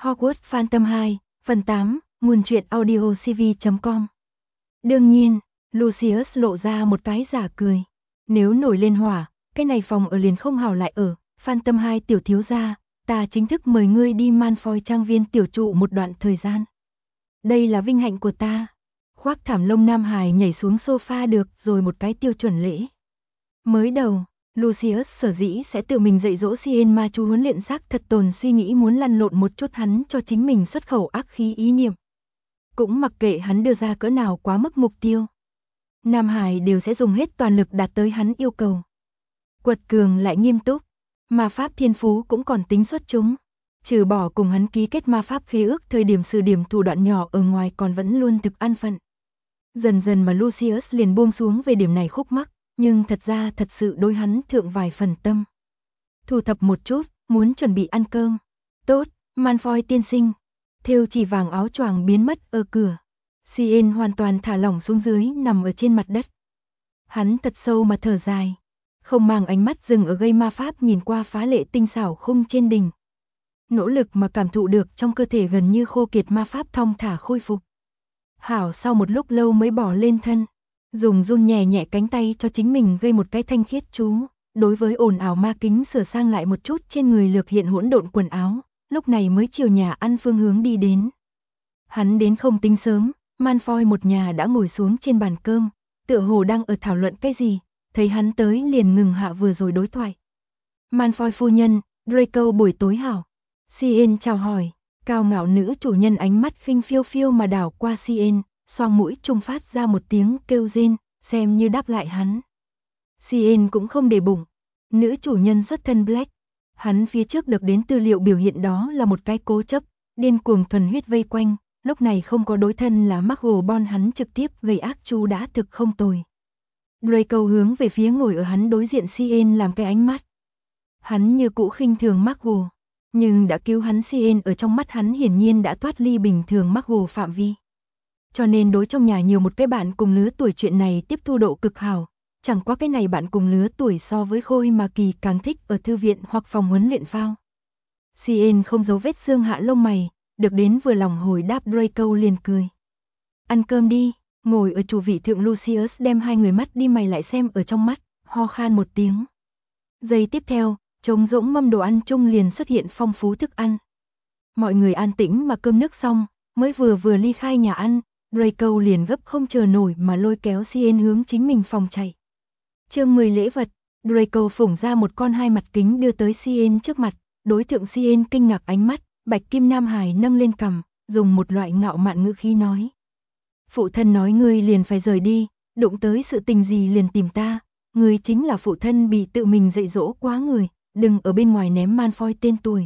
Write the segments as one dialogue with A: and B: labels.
A: Hogwarts Phantom 2, phần 8, nguồn truyện audio cv.com. Đương nhiên, Lucius lộ ra một cái giả cười. Nếu nổi lên hỏa, cái này phòng ở liền không hảo lại ở. Phantom 2 tiểu thiếu gia, ta chính thức mời ngươi đi Malfoy trang viên tiểu trụ một đoạn thời gian. Đây là vinh hạnh của ta. Khoác thảm lông Nam Hải nhảy xuống sofa được rồi một cái tiêu chuẩn lễ. Mới đầu, Lucius sở dĩ sẽ tự mình dạy dỗ Cien ma chú huấn luyện xác thật tồn suy nghĩ muốn lăn lộn một chút hắn cho chính mình xuất khẩu ác khí ý niệm. Cũng mặc kệ hắn đưa ra cỡ nào quá mức mục tiêu. Nam Hải đều sẽ dùng hết toàn lực đạt tới hắn yêu cầu. Quật cường lại nghiêm túc, ma pháp thiên phú cũng còn tính xuất chúng. Trừ bỏ cùng hắn ký kết ma pháp khế ước thời điểm sử điểm thủ đoạn nhỏ ở ngoài còn vẫn luôn thực an phận. Dần dần mà Lucius liền buông xuống về điểm này khúc mắc, nhưng thật ra thật sự đối hắn thượng vài phần tâm. Thu thập một chút, muốn chuẩn bị ăn cơm. Tốt, Malfoy tiên sinh. Thêu chỉ vàng áo choàng biến mất ở cửa. Cien hoàn toàn thả lỏng xuống dưới nằm ở trên mặt đất. Hắn thật sâu mà thở dài. Không mang ánh mắt dừng ở gây ma pháp nhìn qua phá lệ tinh xảo khung trên đỉnh. Nỗ lực mà cảm thụ được trong cơ thể gần như khô kiệt ma pháp thong thả khôi phục. Hảo sau một lúc lâu mới bỏ lên thân. Dùng run nhẹ nhẹ cánh tay cho chính mình gây một cái thanh khiết chú. Đối với ồn ào ma kính sửa sang lại một chút trên người lược hiện hỗn độn quần áo. Lúc này mới chiều nhà ăn phương hướng đi đến. Hắn đến không tính sớm, Malfoy một nhà đã ngồi xuống trên bàn cơm, tựa hồ đang ở thảo luận cái gì, thấy hắn tới liền ngừng hạ vừa rồi đối thoại. Malfoy phu nhân, Draco buổi tối hảo. Cien chào hỏi, cao ngạo nữ chủ nhân ánh mắt khinh phiêu phiêu mà đảo qua Cien, xoang mũi trung phát ra một tiếng kêu rên, xem như đáp lại hắn. Cien cũng không để bụng, nữ chủ nhân xuất thân Black. Hắn phía trước được đến tư liệu biểu hiện đó là một cái cố chấp, điên cuồng thuần huyết vây quanh, lúc này không có đối thân là McGonagall hắn trực tiếp gây ác chú đã thực không tồi. Draco hướng về phía ngồi ở hắn đối diện Cien làm cái ánh mắt. Hắn như cũ khinh thường McGonagall, nhưng đã cứu hắn Cien ở trong mắt hắn hiển nhiên đã thoát ly bình thường McGonagall phạm vi. Cho nên đối trong nhà nhiều một cái bạn cùng lứa tuổi chuyện này tiếp thu độ cực hảo. Chẳng qua cái này bạn cùng lứa tuổi so với Khôi mà Kỳ càng thích ở thư viện hoặc phòng huấn luyện phao. Cien không giấu vết xương hạ lông mày, được đến vừa lòng hồi đáp Draco liền cười. Ăn cơm đi, ngồi ở chủ vị thượng Lucius đem hai người mắt đi mày lại xem ở trong mắt, ho khan một tiếng. Giây tiếp theo, trống rỗng mâm đồ ăn chung liền xuất hiện phong phú thức ăn. Mọi người an tĩnh mà cơm nước xong, mới vừa ly khai nhà ăn, Draco liền gấp không chờ nổi mà lôi kéo Cien hướng chính mình phòng chạy. Chương 10 lễ vật, Draco phủng ra một con hai mặt kính đưa tới Cien trước mặt, đối thượng Cien kinh ngạc ánh mắt, Bạch Kim Nam Hải nâng lên cằm, dùng một loại ngạo mạn ngữ khí nói. Phụ thân nói ngươi liền phải rời đi, đụng tới sự tình gì liền tìm ta, ngươi chính là phụ thân bị tự mình dạy dỗ quá người, đừng ở bên ngoài ném Malfoy tên tuổi.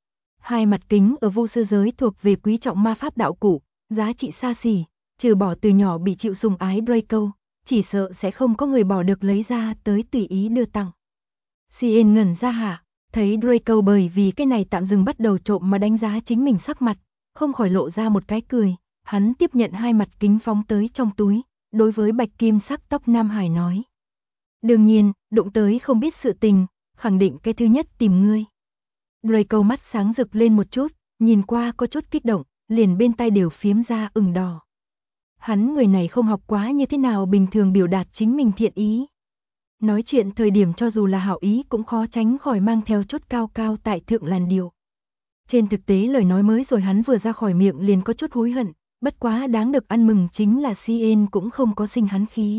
A: Hai mặt kính ở vô sư giới thuộc về quý trọng ma pháp đạo cụ, giá trị xa xỉ, trừ bỏ từ nhỏ bị chịu sủng ái Draco. Chỉ sợ sẽ không có người bỏ được lấy ra tới tùy ý đưa tặng. Cien ngẩn ra hả, thấy Draco bởi vì cái này tạm dừng bắt đầu trộm mà đánh giá chính mình sắc mặt, không khỏi lộ ra một cái cười, hắn tiếp nhận hai mặt kính phóng tới trong túi, đối với bạch kim sắc tóc Nam Hải nói. Đương nhiên, đụng tới không biết sự tình, khẳng định cái thứ nhất tìm ngươi. Draco mắt sáng rực lên một chút, nhìn qua có chút kích động, liền bên tai đều phiếm ra ửng đỏ. Hắn người này không học quá như thế nào bình thường biểu đạt chính mình thiện ý. Nói chuyện thời điểm cho dù là hảo ý cũng khó tránh khỏi mang theo chút cao cao tại thượng làn điệu. Trên thực tế lời nói mới rồi hắn vừa ra khỏi miệng liền có chút hối hận, bất quá đáng được ăn mừng chính là Cien cũng không có sinh hắn khí.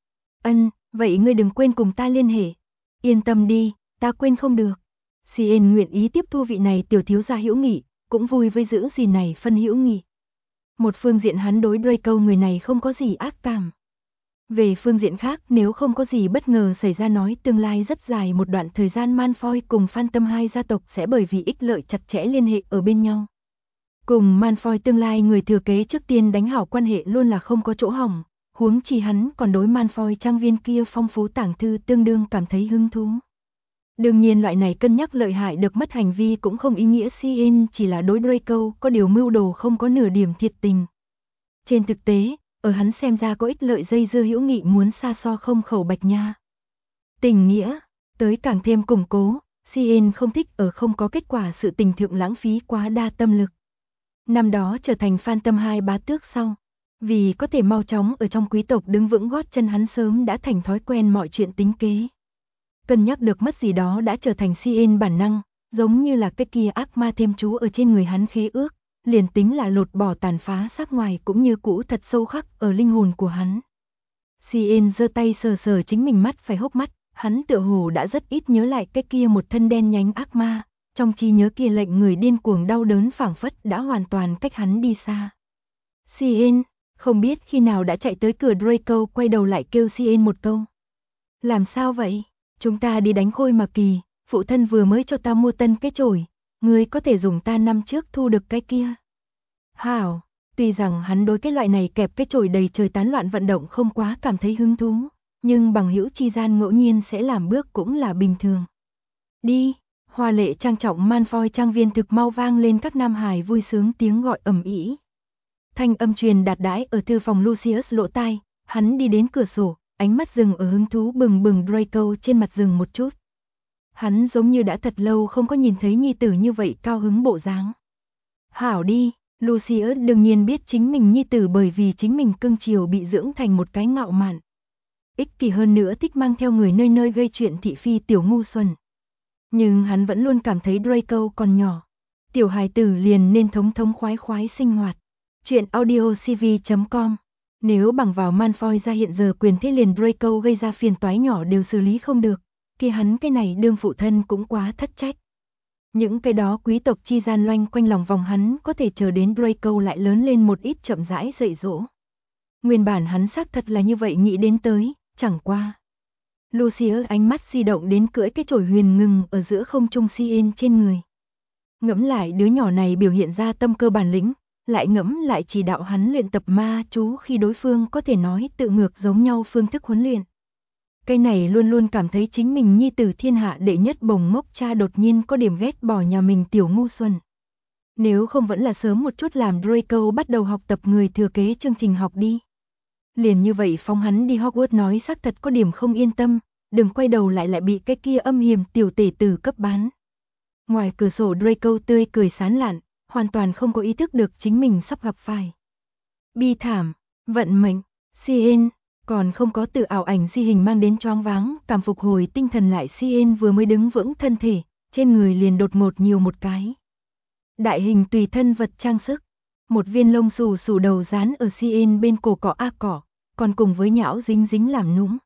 A: Vậy ngươi đừng quên cùng ta liên hệ. Yên tâm đi, ta quên không được. Cien nguyện ý tiếp thu vị này tiểu thiếu gia hữu nghị, cũng vui với giữ gì này phân hữu nghị. Một phương diện hắn đối Draco người này không có gì ác cảm. Về phương diện khác nếu không có gì bất ngờ xảy ra nói tương lai rất dài một đoạn thời gian Malfoy cùng Phantom 2 gia tộc sẽ bởi vì ích lợi chặt chẽ liên hệ ở bên nhau. Cùng Malfoy tương lai người thừa kế trước tiên đánh hảo quan hệ luôn là không có chỗ hỏng, huống chi hắn còn đối Malfoy trang viên kia phong phú tảng thư tương đương cảm thấy hứng thú. Đương nhiên loại này cân nhắc lợi hại được mất hành vi cũng không ý nghĩa Cien chỉ là đối Draco có điều mưu đồ không có nửa điểm thiệt tình. Trên thực tế, ở hắn xem ra có ích lợi dây dưa hữu nghị muốn xa so không khẩu bạch nha. Tình nghĩa, tới càng thêm củng cố, Cien không thích ở không có kết quả sự tình thượng lãng phí quá đa tâm lực. Năm đó trở thành Phantom 2 bá tước sau. Vì có thể mau chóng ở trong quý tộc đứng vững gót chân, hắn sớm đã thành thói quen mọi chuyện tính kế. Cân nhắc được mất gì đó đã trở thành CN bản năng, giống như là cái kia ác ma thêm chú ở trên người hắn khế ước, liền tính là lột bỏ tàn phá sắc ngoài cũng như cũ thật sâu khắc ở linh hồn của hắn. CN giơ tay sờ sờ chính mình mắt phải hốc mắt, hắn tựa hồ đã rất ít nhớ lại cái kia một thân đen nhánh ác ma, trong trí nhớ kia lệnh người điên cuồng đau đớn phảng phất đã hoàn toàn cách hắn đi xa. CN, không biết khi nào đã chạy tới cửa Draco, quay đầu lại kêu CN một câu. Làm sao vậy? Chúng ta đi đánh Khôi Mà Kỳ, phụ thân vừa mới cho ta mua tân cái chổi, ngươi có thể dùng ta năm trước thu được cái kia. Hảo, tuy rằng hắn đối cái loại này kẹp cái chổi đầy trời tán loạn vận động không quá cảm thấy hứng thú, nhưng bằng hữu chi gian ngẫu nhiên sẽ làm bước cũng là bình thường. Đi, hoa lệ trang trọng Malfoy trang viên thực mau vang lên các nam hài vui sướng tiếng gọi ầm ĩ. Thanh âm truyền đạt đãi ở thư phòng Lucius lỗ tai, hắn đi đến cửa sổ, ánh mắt dừng ở hứng thú bừng bừng Draco trên mặt dừng một chút. Hắn giống như đã thật lâu không có nhìn thấy nhi tử như vậy cao hứng bộ dáng. Hảo đi, Lucius đương nhiên biết chính mình nhi tử bởi vì chính mình cưng chiều bị dưỡng thành một cái ngạo mạn. Ích kỷ hơn nữa thích mang theo người nơi nơi gây chuyện thị phi tiểu ngu xuẩn. Nhưng hắn vẫn luôn cảm thấy Draco còn nhỏ. Tiểu hài tử liền nên thống thống khoái khoái sinh hoạt. Chuyện audiocv.com. Nếu bằng vào Malfoy ra hiện giờ quyền thế liền Draco gây ra phiền toái nhỏ đều xử lý không được, kia hắn cái này đương phụ thân cũng quá thất trách. Những cái đó quý tộc chi gian loanh quanh lòng vòng hắn có thể chờ đến Draco lại lớn lên một ít chậm rãi dạy dỗ. Nguyên bản hắn xác thật là như vậy nghĩ đến tới, chẳng qua. Lucius ánh mắt di động đến cưỡi cái chổi huyền ngừng ở giữa không trung CN trên người. Ngẫm lại đứa nhỏ này biểu hiện ra tâm cơ bản lĩnh, lại ngẫm lại chỉ đạo hắn luyện tập ma chú khi đối phương có thể nói tự ngược giống nhau phương thức huấn luyện. Cái này luôn luôn cảm thấy chính mình nhi tử thiên hạ đệ nhất bồng ngốc cha đột nhiên có điểm ghét bỏ nhà mình tiểu ngu xuẩn. Nếu không vẫn là sớm một chút làm Draco bắt đầu học tập người thừa kế chương trình học đi. Liền như vậy phóng hắn đi Hogwarts nói xác thật có điểm không yên tâm, đừng quay đầu lại bị cái kia âm hiểm tiểu tể tử cấp bán. Ngoài cửa sổ Draco tươi cười sán lạn, hoàn toàn không có ý thức được chính mình sắp gặp phải. Bi thảm, vận mệnh, CN, còn không có tự ảo ảnh di hình mang đến choáng váng, cảm phục hồi tinh thần lại CN vừa mới đứng vững thân thể, trên người liền đột ngột nhiều một cái. Đại hình tùy thân vật trang sức, một viên lông xù xù đầu dán ở CN bên cổ cỏ cỏ, còn cùng với nhão dính dính làm nũng.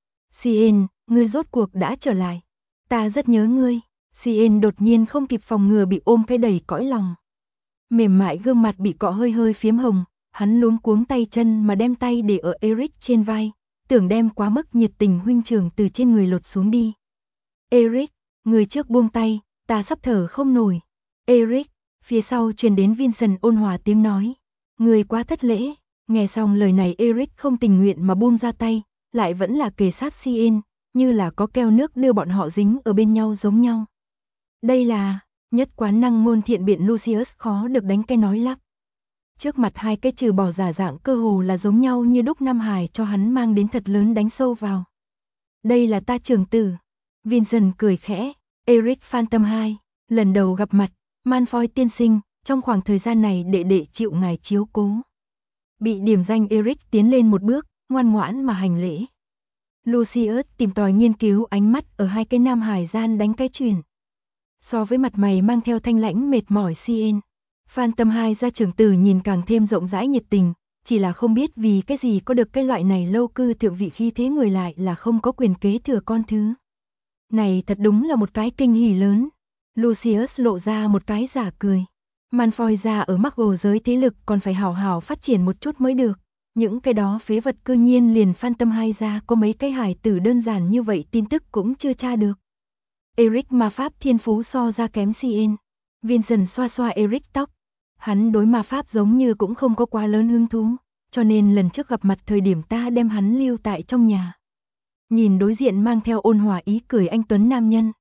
A: CN, ngươi rốt cuộc đã trở lại. Ta rất nhớ ngươi. CN đột nhiên không kịp phòng ngừa bị ôm cái đầy cõi lòng. Mềm mại gương mặt bị cọ hơi hơi phiếm hồng, hắn luống cuống tay chân mà đem tay để ở Eric trên vai, tưởng đem quá mức nhiệt tình huynh trưởng từ trên người lột xuống đi. Eric, người trước buông tay, ta sắp thở không nổi. Eric, phía sau truyền đến Vincent ôn hòa tiếng nói. Người quá thất lễ. Nghe xong lời này Eric không tình nguyện mà buông ra tay, lại vẫn là kề sát CN, như là có keo nước đưa bọn họ dính ở bên nhau giống nhau. Đây là, nhất quán năng ngôn thiện biện Lucius khó được đánh cái nói lắp. Trước mặt hai cái trừ bỏ giả dạng cơ hồ là giống nhau như đúc Nam Hải cho hắn mang đến thật lớn đánh sâu vào. Đây là ta trưởng tử. Vincent cười khẽ, Eric Phantom 2, lần đầu gặp mặt, Malfoy tiên sinh, trong khoảng thời gian này đệ đệ chịu ngài chiếu cố. Bị điểm danh Eric tiến lên một bước, ngoan ngoãn mà hành lễ. Lucius tìm tòi nghiên cứu ánh mắt ở hai cái Nam Hải gian đánh cái truyền. So với mặt mày mang theo thanh lãnh mệt mỏi CN, Phantom 2 gia trưởng tử nhìn càng thêm rộng rãi nhiệt tình, chỉ là không biết vì cái gì có được cái loại này lâu cư thượng vị khí thế người lại là không có quyền kế thừa con thứ. Này thật đúng là một cái kinh hỉ lớn. Lucius lộ ra một cái giả cười. Malfoy ra ở Muggle giới thế lực còn phải hảo hảo phát triển một chút mới được. Những cái đó phế vật cư nhiên liền Phantom 2 ra có mấy cái hài tử đơn giản như vậy tin tức cũng chưa tra được. Eric ma pháp thiên phú so ra kém CN. Vincent xoa xoa Eric tóc. Hắn đối ma pháp giống như cũng không có quá lớn hứng thú, cho nên lần trước gặp mặt thời điểm ta đem hắn lưu tại trong nhà. Nhìn đối diện mang theo ôn hòa ý cười anh tuấn nam nhân.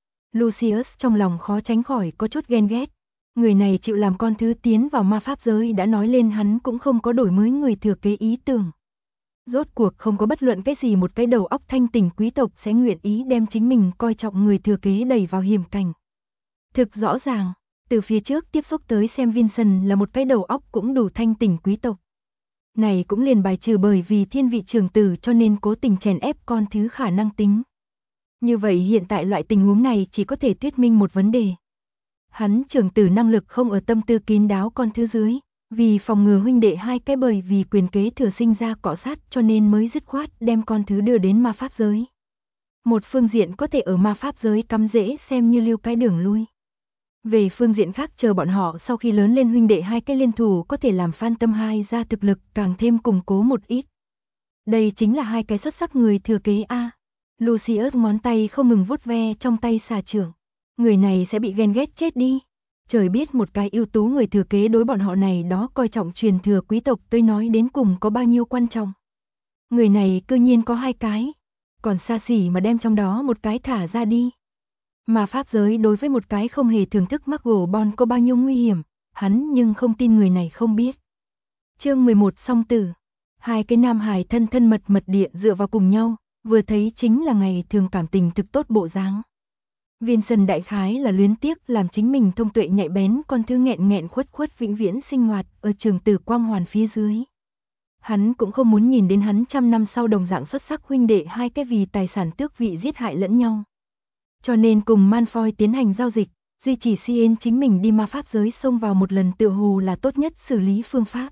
A: Lucius trong lòng khó tránh khỏi có chút ghen ghét. Người này chịu làm con thứ tiến vào ma pháp giới đã nói lên hắn cũng không có đổi mới người thừa kế ý tưởng. Rốt cuộc không có bất luận cái gì một cái đầu óc thanh tỉnh quý tộc sẽ nguyện ý đem chính mình coi trọng người thừa kế đẩy vào hiểm cảnh. Thực rõ ràng, Từ phía trước tiếp xúc tới xem Vincent là một cái đầu óc cũng đủ thanh tỉnh quý tộc. Này cũng liền bài trừ bởi vì thiên vị trưởng tử cho nên cố tình chèn ép con thứ khả năng tính. Như vậy hiện tại loại tình huống này chỉ có thể thuyết minh một vấn đề. Hắn trưởng tử năng lực không ở tâm tư kín đáo con thứ dưới, vì phòng ngừa huynh đệ hai cái bởi vì quyền kế thừa sinh ra cọ sát cho nên mới dứt khoát đem con thứ đưa đến ma pháp giới. Một phương diện có thể ở ma pháp giới cắm rễ xem như lưu cái đường lui. Về phương diện khác chờ bọn họ sau khi lớn lên huynh đệ hai cái liên thủ có thể làm Phan Tâm hai ra thực lực càng thêm củng cố một ít. Đây chính là hai cái xuất sắc người thừa kế A. Lucius ngón tay không ngừng vuốt ve trong tay xà trưởng. Người này sẽ bị ghen ghét chết đi. Trời biết một cái ưu tú người thừa kế đối bọn họ này đó coi trọng truyền thừa quý tộc tới nói đến cùng có bao nhiêu quan trọng. Người này cư nhiên có hai cái. Còn xa xỉ mà đem trong đó một cái thả ra đi. Mà pháp giới đối với một cái không hề thưởng thức McGonagall có bao nhiêu nguy hiểm, hắn nhưng không tin người này không biết. Chương 11 song tử. Hai cái nam hài thân thân mật mật địa dựa vào cùng nhau, vừa thấy chính là ngày thường cảm tình thực tốt bộ dáng. Vincent đại khái là luyến tiếc làm chính mình thông tuệ nhạy bén con thứ nghẹn nghẹn khuất khuất vĩnh viễn sinh hoạt ở trường tử quang hoàn phía dưới. Hắn cũng không muốn nhìn đến hắn trăm năm sau đồng dạng xuất sắc huynh đệ hai cái vì tài sản tước vị giết hại lẫn nhau. Cho nên cùng Malfoy tiến hành giao dịch, duy trì Cien chính mình đi ma pháp giới xông vào một lần tựa hồ là tốt nhất xử lý phương pháp.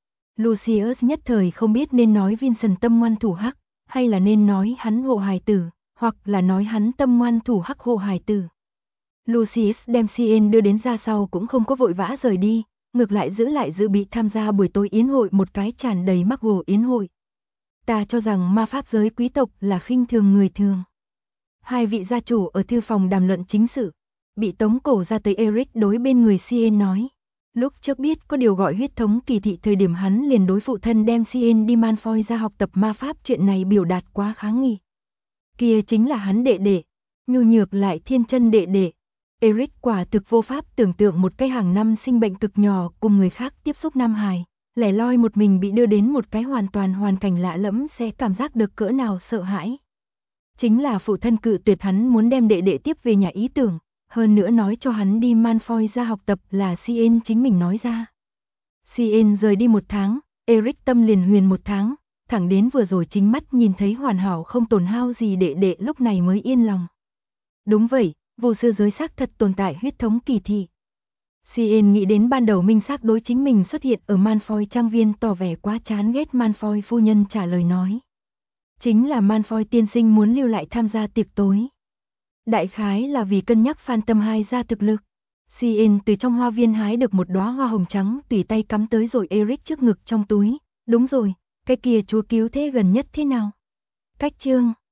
A: Lucius nhất thời không biết nên nói Vincent tâm ngoan thủ hắc, hay là nên nói hắn hộ hài tử, hoặc là nói hắn tâm ngoan thủ hắc hộ hài tử. Lucius đem Cien đưa đến ra sau cũng không có vội vã rời đi, ngược lại giữ lại dự bị tham gia buổi tối yến hội một cái tràn đầy McGonagall yến hội. Ta cho rằng ma pháp giới quý tộc là khinh thường người thường. Hai vị gia chủ ở thư phòng đàm luận chính sự, bị tống cổ ra tới Eric đối bên người Cien nói. Lúc trước biết có điều gọi huyết thống kỳ thị thời điểm hắn liền đối phụ thân đem Cien đi Malfoy ra học tập ma pháp chuyện này biểu đạt quá kháng nghị. Kia chính là hắn đệ đệ, nhu nhược lại thiên chân đệ đệ. Eric quả thực vô pháp tưởng tượng một cái hàng năm sinh bệnh cực nhỏ cùng người khác tiếp xúc nam hài, lẻ loi một mình bị đưa đến một cái hoàn toàn hoàn cảnh lạ lẫm sẽ cảm giác được cỡ nào sợ hãi. Chính là phụ thân cự tuyệt hắn muốn đem đệ đệ tiếp về nhà ý tưởng, hơn nữa nói cho hắn đi Malfoy ra học tập là Cien chính mình nói ra. Cien rời đi 1 tháng, Eric tâm liền huyền 1 tháng, thẳng đến vừa rồi chính mắt nhìn thấy hoàn hảo không tổn hao gì đệ đệ lúc này mới yên lòng. Đúng vậy, vô sư giới xác thật tồn tại huyết thống kỳ thị. Cien nghĩ đến ban đầu minh xác đối chính mình xuất hiện ở Malfoy trang viên tỏ vẻ quá chán ghét Malfoy phu nhân trả lời nói. Chính là Malfoy tiên sinh muốn lưu lại tham gia tiệc tối. Đại khái là vì cân nhắc Phan Tâm hai ra thực lực. Cien từ trong hoa viên hái được một đóa hoa hồng trắng tùy tay cắm tới rồi Eric trước ngực trong túi. Đúng rồi, cái kia chúa cứu thế gần nhất thế nào? Cách chương